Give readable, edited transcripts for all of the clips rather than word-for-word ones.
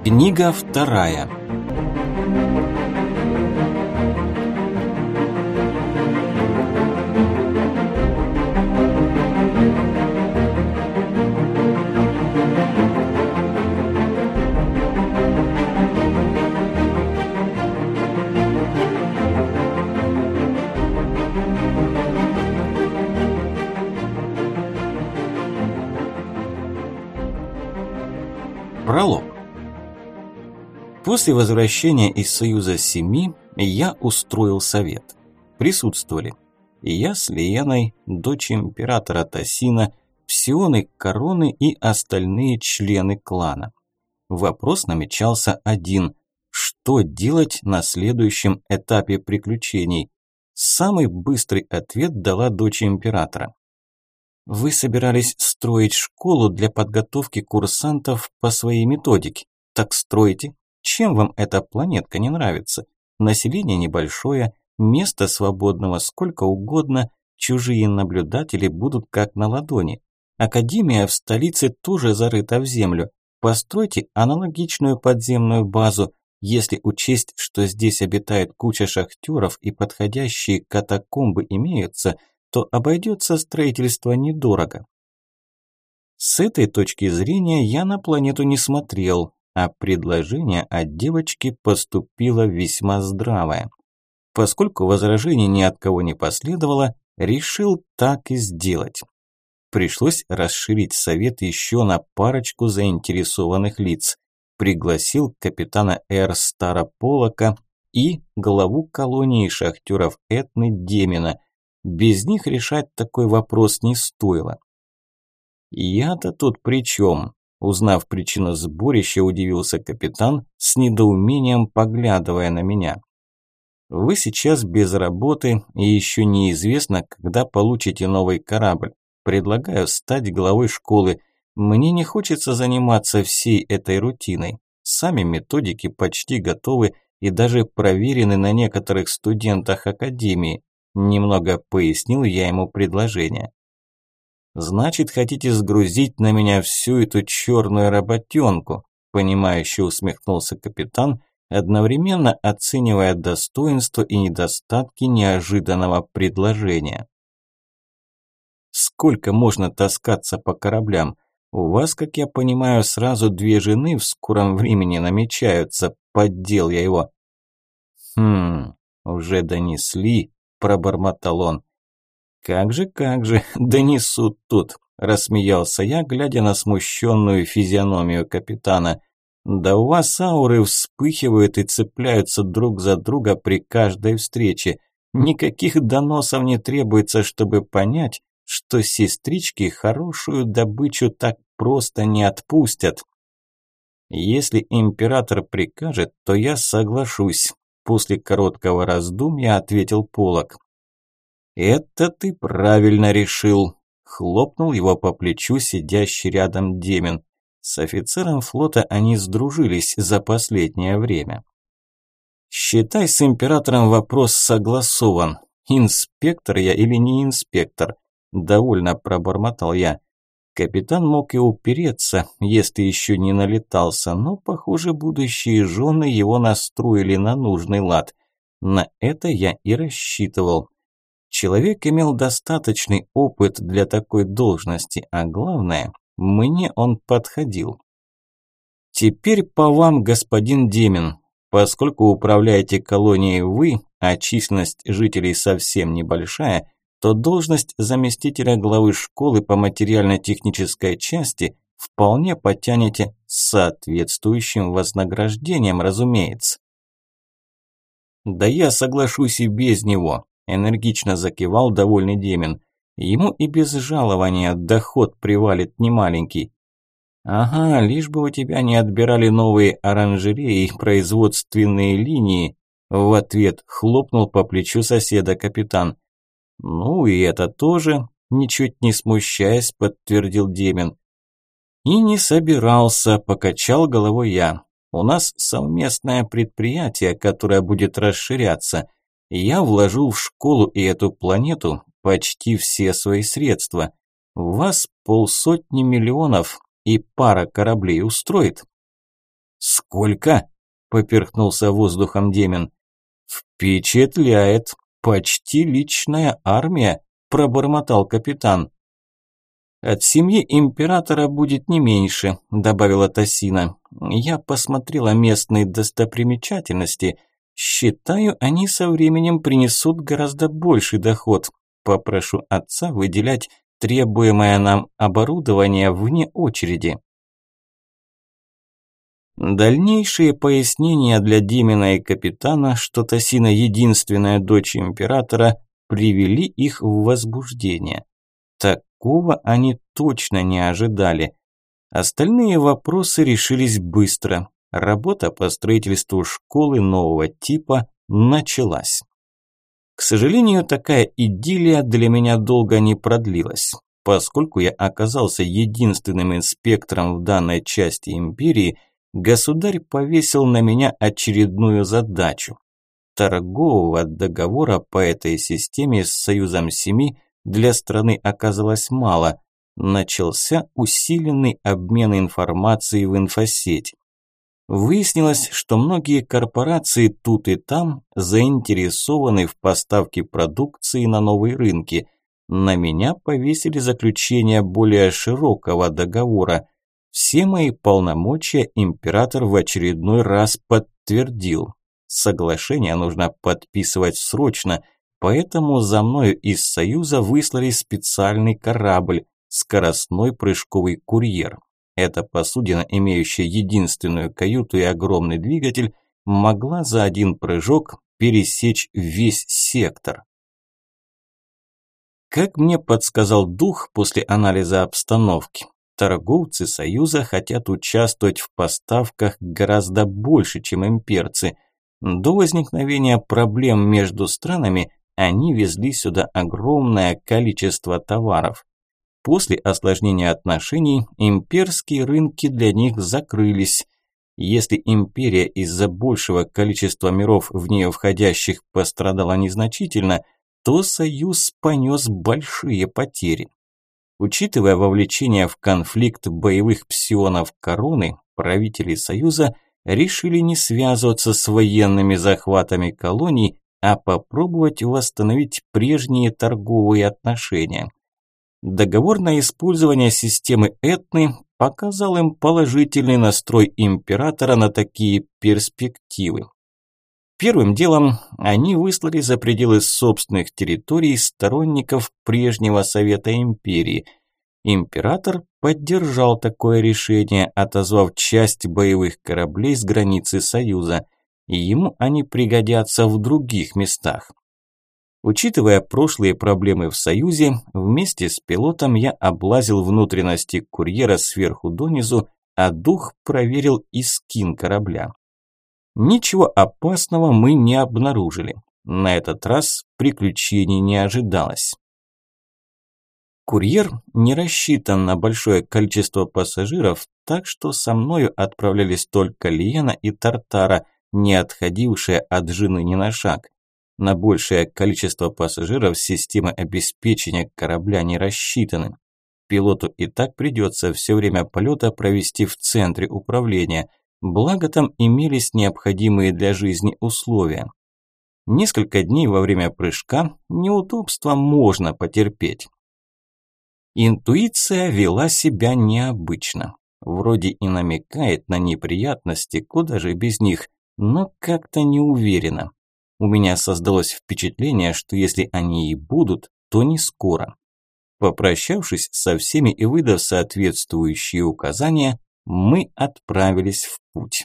Книга вторая. Пролог. После возвращения из Союза Семи я устроил совет. Присутствовали я с Лиеной, дочь императора Тосина, псионы короны и остальные члены клана. Вопрос намечался один: что делать на следующем этапе приключений? Самый быстрый ответ дала дочь императора. Вы собирались строить школу для подготовки курсантов по своей методике. Так стройте. Чем вам эта планетка не нравится? Население небольшое, места свободного сколько угодно, чужие наблюдатели будут как на ладони. Академия в столице тоже зарыта в землю. Постройте аналогичную подземную базу. Если учесть, что здесь обитает куча шахтеров и подходящие катакомбы имеются, то обойдется строительство недорого. С этой точки зрения я на планету не смотрел, а предложение от девочки поступило весьма здравое. Поскольку возражений ни от кого не последовало, решил так и сделать. Пришлось расширить совет еще на парочку заинтересованных лиц. Пригласил капитана Р. Старополока и главу колонии шахтеров Этны Демина. Без них решать такой вопрос не стоило. «Я-то тут при чем?» Узнав причину сборища, удивился капитан, с недоумением поглядывая на меня. «Вы сейчас без работы и еще неизвестно, когда получите новый корабль. Предлагаю стать главой школы. Мне не хочется заниматься всей этой рутиной. Сами методики почти готовы и даже проверены на некоторых студентах академии». Немного пояснил я ему предложение. «Значит, хотите сгрузить на меня всю эту черную работенку?» Понимающе усмехнулся капитан, одновременно оценивая достоинства и недостатки неожиданного предложения. «Сколько можно таскаться по кораблям? У вас, как я понимаю, сразу 2 жены в скором времени намечаются», поддел я его. Уже донесли», пробормотал он. Как же, донесут тут», – рассмеялся я, глядя на смущенную физиономию капитана. «Да у вас ауры вспыхивают и цепляются друг за друга при каждой встрече. Никаких доносов не требуется, чтобы понять, что сестрички хорошую добычу так просто не отпустят». «Если император прикажет, то я соглашусь», – после короткого раздумья ответил Полок. «Это ты правильно решил», – хлопнул его по плечу сидящий рядом Демин. С офицером флота они сдружились за последнее время. «Считай, с императором вопрос согласован. Инспектор я или не инспектор?» – довольно пробормотал я. Капитан мог и упереться, если еще не налетался, но, похоже, будущие жены его настроили на нужный лад. На это я и рассчитывал. Человек имел достаточный опыт для такой должности, а главное, мне он подходил. «Теперь по вам, господин Демин. Поскольку управляете колонией вы, а численность жителей совсем небольшая, то должность заместителя главы школы по материально-технической части вполне потянете с соответствующим вознаграждением, разумеется». «Да я соглашусь и без него», – энергично закивал довольный Демин. «Ему и без жалования доход привалит немаленький». «Ага, лишь бы у тебя не отбирали новые оранжереи и производственные линии», – в ответ хлопнул по плечу соседа капитан. «Ну и это тоже», – ничуть не смущаясь, подтвердил Демин. «И не собирался», – покачал головой я. «У нас совместное предприятие, которое будет расширяться. Я вложу в школу и эту планету почти все свои средства. Вас 500 миллионов и пара кораблей устроит?» «Сколько?» – поперхнулся воздухом Демин. «Впечатляет. Почти личная армия», – пробормотал капитан. «От семьи императора будет не меньше», – добавила Тосина. «Я посмотрела местные достопримечательности. Считаю, они со временем принесут гораздо больший доход. Попрошу отца выделять требуемое нам оборудование вне очереди». Дальнейшие пояснения для Демина и капитана, что Тосина единственная дочь императора, привели их в возбуждение. Такого они точно не ожидали. Остальные вопросы решились быстро. Работа по строительству школы нового типа началась. К сожалению, такая идиллия для меня долго не продлилась. Поскольку я оказался единственным инспектором в данной части империи, государь повесил на меня очередную задачу. Торгового договора по этой системе с Союзом Семи для страны оказалось мало. Начался усиленный обмен информацией в инфосеть. Выяснилось, что многие корпорации тут и там заинтересованы в поставке продукции на новые рынки. На меня повесили заключение более широкого договора. Все мои полномочия император в очередной раз подтвердил. Соглашение нужно подписывать срочно, поэтому за мною из Союза выслали специальный корабль – скоростной прыжковый курьер. Эта посудина, имеющая единственную каюту и огромный двигатель, могла за один прыжок пересечь весь сектор. Как мне подсказал дух после анализа обстановки, торговцы Союза хотят участвовать в поставках гораздо больше, чем имперцы. До возникновения проблем между странами они везли сюда огромное количество товаров. После осложнения отношений имперские рынки для них закрылись. Если империя из-за большего количества миров в нее входящих пострадала незначительно, то Союз понес большие потери. Учитывая вовлечение в конфликт боевых псионов короны, правители Союза решили не связываться с военными захватами колоний, а попробовать восстановить прежние торговые отношения. Договор на использование системы Этны показал им положительный настрой императора на такие перспективы. Первым делом они выслали за пределы собственных территорий сторонников прежнего Совета Империи. Император поддержал такое решение, отозвав часть боевых кораблей с границы Союза, и ему они пригодятся в других местах. Учитывая прошлые проблемы в Союзе, вместе с пилотом я облазил внутренности курьера сверху донизу, а дух проверил и скин корабля. Ничего опасного мы не обнаружили. На этот раз приключений не ожидалось. Курьер не рассчитан на большое количество пассажиров, так что со мною отправлялись только Лиена и Тартара, не отходившая от жены ни на шаг. На большее количество пассажиров системы обеспечения корабля не рассчитаны. Пилоту и так придется все время полета провести в центре управления, благо там имелись необходимые для жизни условия. Несколько дней во время прыжка неудобства можно потерпеть. Интуиция вела себя необычно. Вроде и намекает на неприятности, куда же без них, но как-то не уверена. У меня создалось впечатление, что если они и будут, то не скоро. Попрощавшись со всеми и выдав соответствующие указания, мы отправились в путь.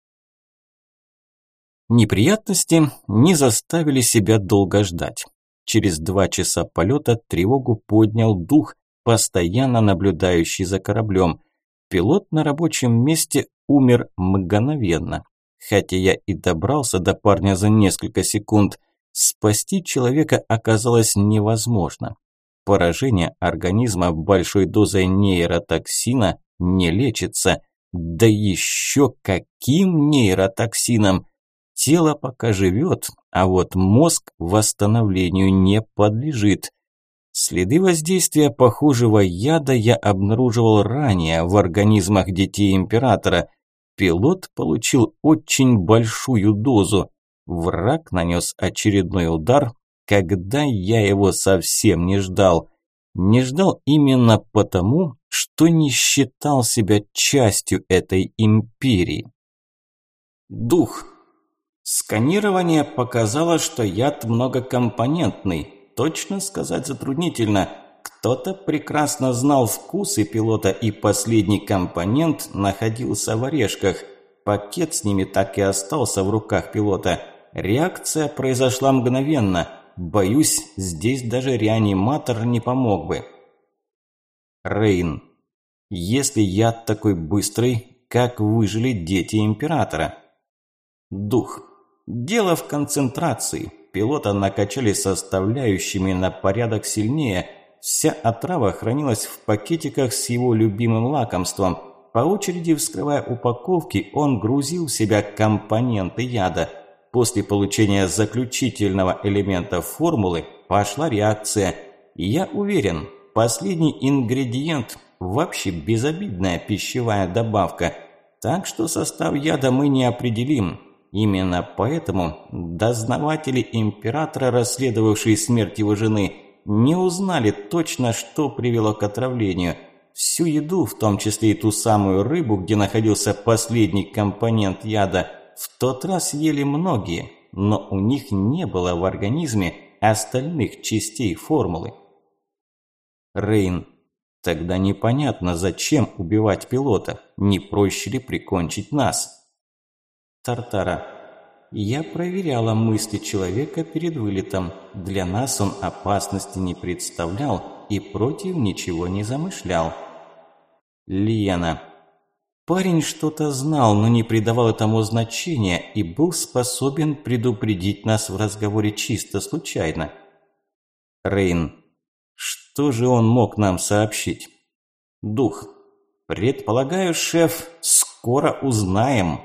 Неприятности не заставили себя долго ждать. Через 2 часа полета тревогу поднял дух, постоянно наблюдающий за кораблем. Пилот на рабочем месте умер мгновенно. Хотя я и добрался до парня за несколько секунд, спасти человека оказалось невозможно. Поражение организма большой дозой нейротоксина не лечится. Да еще каким нейротоксином! Тело пока живет, а вот мозг восстановлению не подлежит. Следы воздействия похожего яда я обнаруживал ранее в организмах детей императора. Пилот получил очень большую дозу. Враг нанес очередной удар, когда я его совсем не ждал. Не ждал именно потому, что не считал себя частью этой империи. Дух. Сканирование показало, что яд многокомпонентный. Точно сказать затруднительно. Кто-то прекрасно знал вкусы пилота, и последний компонент находился в орешках. Пакет с ними так и остался в руках пилота. Реакция произошла мгновенно. Боюсь, здесь даже реаниматор не помог бы. Рейн. Если яд такой быстрый, как выжили дети императора? Дух. Дело в концентрации. Пилота накачали составляющими на порядок сильнее. Вся отрава хранилась в пакетиках с его любимым лакомством. По очереди, вскрывая упаковки, он грузил в себя компоненты яда. После получения заключительного элемента формулы пошла реакция. И я уверен, последний ингредиент – вообще безобидная пищевая добавка. Так что состав яда мы не определим. Именно поэтому дознаватели императора, расследовавшие смерть его жены, не узнали точно, что привело к отравлению. Всю еду, в том числе и ту самую рыбу, где находился последний компонент яда, в тот раз ели многие, но у них не было в организме остальных частей формулы. Рейн. Тогда непонятно, зачем убивать пилота, не проще ли прикончить нас? Тартара. Я проверяла мысли человека перед вылетом. Для нас он опасности не представлял и против ничего не замышлял. Лиена. Парень что-то знал, но не придавал этому значения и был способен предупредить нас в разговоре чисто случайно. Рейн. Что же он мог нам сообщить? Дух. Предполагаю, шеф, скоро узнаем.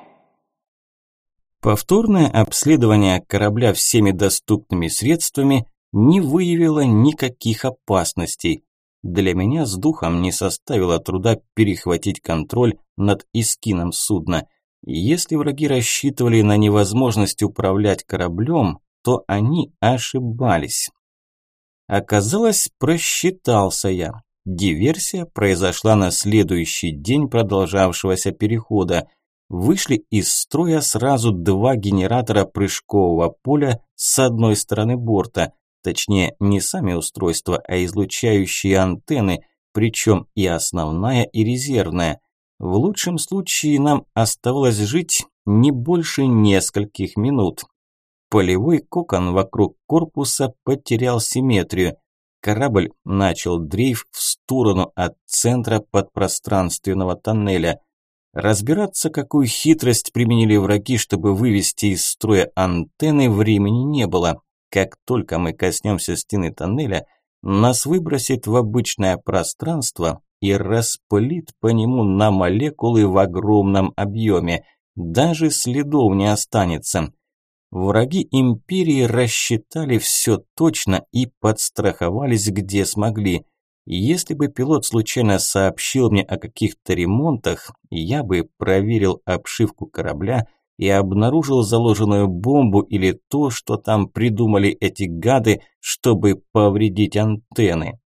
Повторное обследование корабля всеми доступными средствами не выявило никаких опасностей. Для меня с духом не составило труда перехватить контроль над эскином судна. Если враги рассчитывали на невозможность управлять кораблем, то они ошибались. Оказалось, просчитался я. Диверсия произошла на следующий день продолжавшегося перехода. Вышли из строя сразу два генератора прыжкового поля с одной стороны борта. Точнее, не сами устройства, а излучающие антенны, причем и основная, и резервная. В лучшем случае нам оставалось жить не больше нескольких минут. Полевой кокон вокруг корпуса потерял симметрию. Корабль начал дрейф в сторону от центра подпространственного тоннеля. Разбираться, какую хитрость применили враги, чтобы вывести из строя антенны, времени не было. Как только мы коснемся стены тоннеля, нас выбросит в обычное пространство и распылит по нему на молекулы в огромном объеме. Даже следов не останется. Враги империи рассчитали все точно и подстраховались где смогли. Если бы пилот случайно сообщил мне о каких-то ремонтах, я бы проверил обшивку корабля и обнаружил заложенную бомбу или то, что там придумали эти гады, чтобы повредить антенны.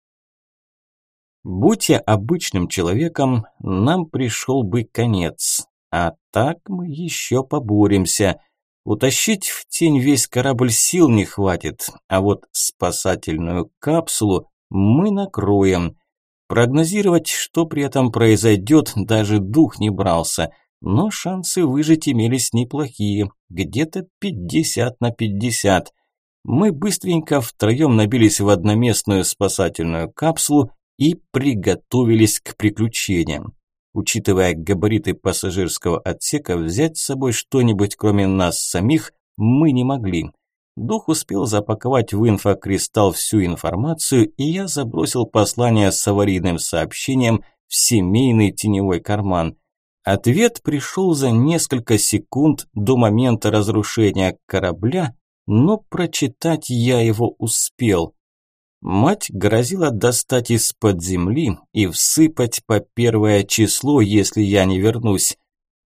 Будь я обычным человеком, нам пришел бы конец. А так мы еще поборемся. Утащить в тень весь корабль сил не хватит, а вот спасательную капсулу мы накроем. Прогнозировать, что при этом произойдет, даже дух не брался, но шансы выжить имелись неплохие, где-то 50/50. Мы быстренько втроем набились в одноместную спасательную капсулу и приготовились к приключениям. Учитывая габариты пассажирского отсека, взять с собой что-нибудь кроме нас самих мы не могли. Дух успел запаковать в инфокристалл всю информацию, и я забросил послание с аварийным сообщением в семейный теневой карман. Ответ пришел за несколько секунд до момента разрушения корабля, но прочитать я его успел. Мать грозила достать из-под земли и всыпать по 1 число, если я не вернусь.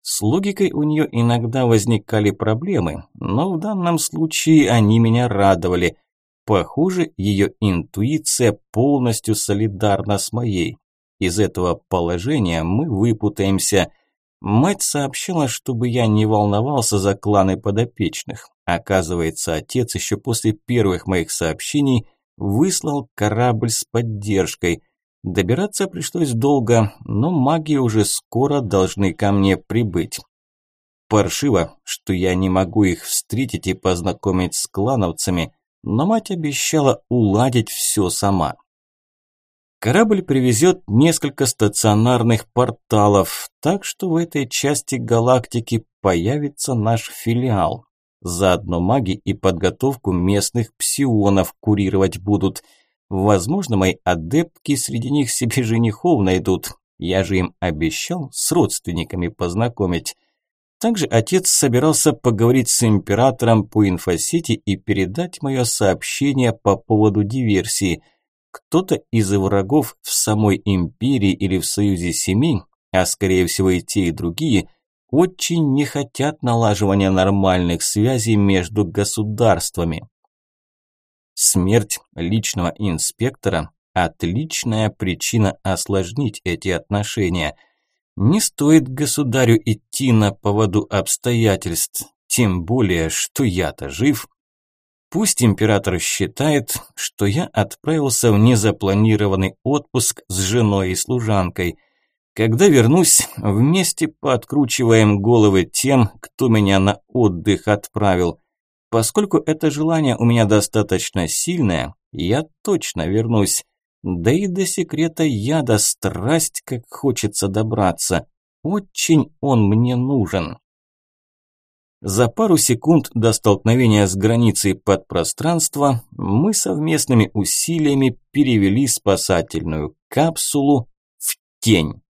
С логикой у нее иногда возникали проблемы, но в данном случае они меня радовали. Похоже, ее интуиция полностью солидарна с моей. Из этого положения мы выпутаемся. Мать сообщила, чтобы я не волновался за кланы подопечных. Оказывается, отец еще после первых моих сообщений выслал корабль с поддержкой. Добираться пришлось долго, но маги уже скоро должны ко мне прибыть. Паршиво, что я не могу их встретить и познакомить с клановцами, но мать обещала уладить все сама. Корабль привезет несколько стационарных порталов, так что в этой части галактики появится наш филиал. Заодно маги и подготовку местных псионов курировать будут. Возможно, мои адептки среди них себе женихов найдут. Я же им обещал с родственниками познакомить. Также отец собирался поговорить с императором по инфосети и передать мое сообщение по поводу диверсии. Кто-то из врагов в самой империи или в союзе семей, а скорее всего и те, и другие, очень не хотят налаживания нормальных связей между государствами. Смерть личного инспектора – отличная причина осложнить эти отношения. Не стоит государю идти на поводу обстоятельств, тем более, что я-то жив. Пусть император считает, что я отправился в незапланированный отпуск с женой и служанкой. Когда вернусь, вместе пооткручиваем головы тем, кто меня на отдых отправил. Поскольку это желание у меня достаточно сильное, я точно вернусь. Да и до секрета яда страсть как хочется добраться. Очень он мне нужен. За пару секунд до столкновения с границей подпространства мы совместными усилиями перевели спасательную капсулу в тень.